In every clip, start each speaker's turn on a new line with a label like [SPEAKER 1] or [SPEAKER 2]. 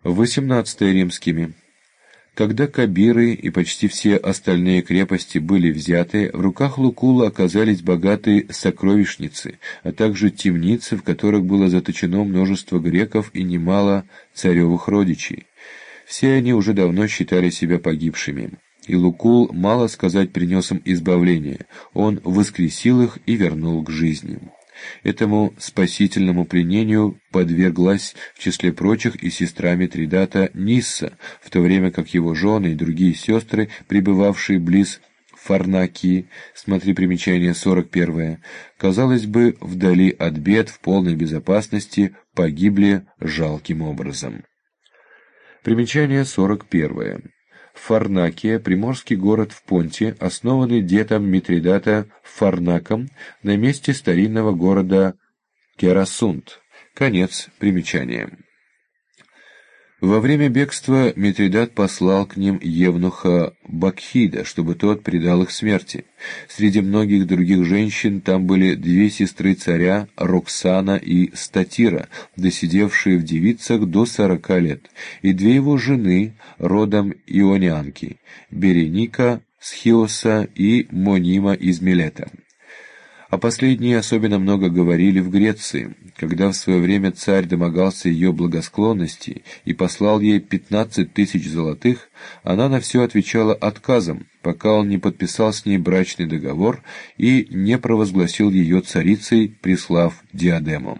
[SPEAKER 1] 18 римскими. Когда Кабиры и почти все остальные крепости были взяты, в руках Лукула оказались богатые сокровищницы, а также темницы, в которых было заточено множество греков и немало царевых родичей. Все они уже давно считали себя погибшими, и Лукул, мало сказать, принес им избавление, он воскресил их и вернул к жизни. Этому спасительному пленению подверглась в числе прочих и сестра Митридата Нисса, в то время как его жены и другие сестры, пребывавшие близ Фарнакии, смотри примечание 41, казалось бы, вдали от бед, в полной безопасности, погибли жалким образом. Примечание 41. Фарнакия — приморский город в Понте, основанный дедом Митридата Фарнаком на месте старинного города Керасунт. Конец примечания. Во время бегства Митридат послал к ним евнуха Бакхида, чтобы тот предал их смерти. Среди многих других женщин там были две сестры царя, Роксана и Статира, досидевшие в девицах до 40 лет, и две его жены, родом ионианки, Береника с Хиоса и Монима из Милета. О последней особенно много говорили в Греции, когда в свое время царь домогался ее благосклонности и послал ей 15 тысяч золотых, она на все отвечала отказом, пока он не подписал с ней брачный договор и не провозгласил ее царицей, прислав диадему.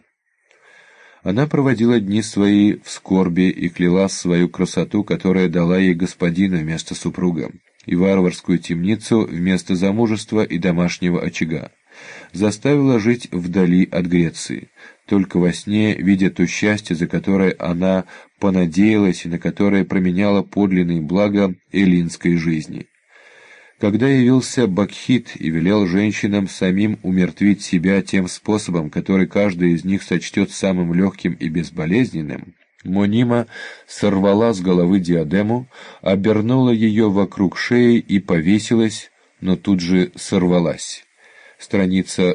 [SPEAKER 1] Она проводила дни свои в скорби и кляла свою красоту, которая дала ей господина вместо супруга, и варварскую темницу вместо замужества и домашнего очага. Заставила жить вдали от Греции, только во сне, видя то счастье, за которое она понадеялась и на которое променяла подлинные блага эллинской жизни. Когда явился Бакхит и велел женщинам самим умертвить себя тем способом, который каждый из них сочтет самым легким и безболезненным, Монима сорвала с головы диадему, обернула ее вокруг шеи и повесилась, но тут же сорвалась. Страница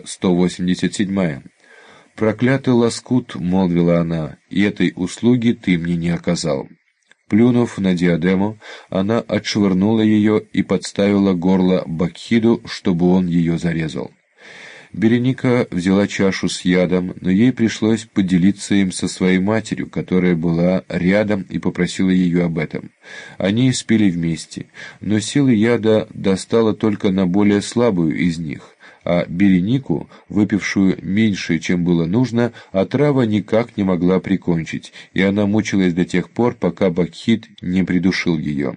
[SPEAKER 1] 187. «Проклятый лоскут, — молвила она, — и этой услуги ты мне не оказал». Плюнув на диадему, она отшвырнула ее и подставила горло Бакхиду, чтобы он ее зарезал. Береника взяла чашу с ядом, но ей пришлось поделиться им со своей матерью, которая была рядом, и попросила ее об этом. Они испили вместе, но силы яда достала только на более слабую из них, а Беренику, выпившую меньше, чем было нужно, отрава никак не могла прикончить, и она мучилась до тех пор, пока Бакхит не придушил ее.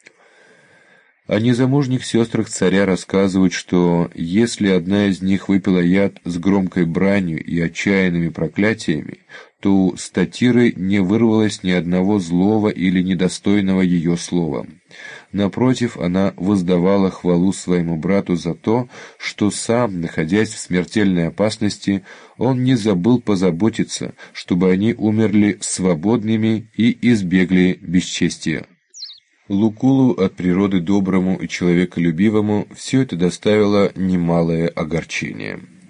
[SPEAKER 1] О незамужних сестрах царя рассказывают, что если одна из них выпила яд с громкой бранью и отчаянными проклятиями, то у Статиры не вырвалось ни одного злого или недостойного ее слова. Напротив, она воздавала хвалу своему брату за то, что сам, находясь в смертельной опасности, он не забыл позаботиться, чтобы они умерли свободными и избегли бесчестия. Лукулу, от природы доброму и человеколюбивому, все это доставило немалое огорчение.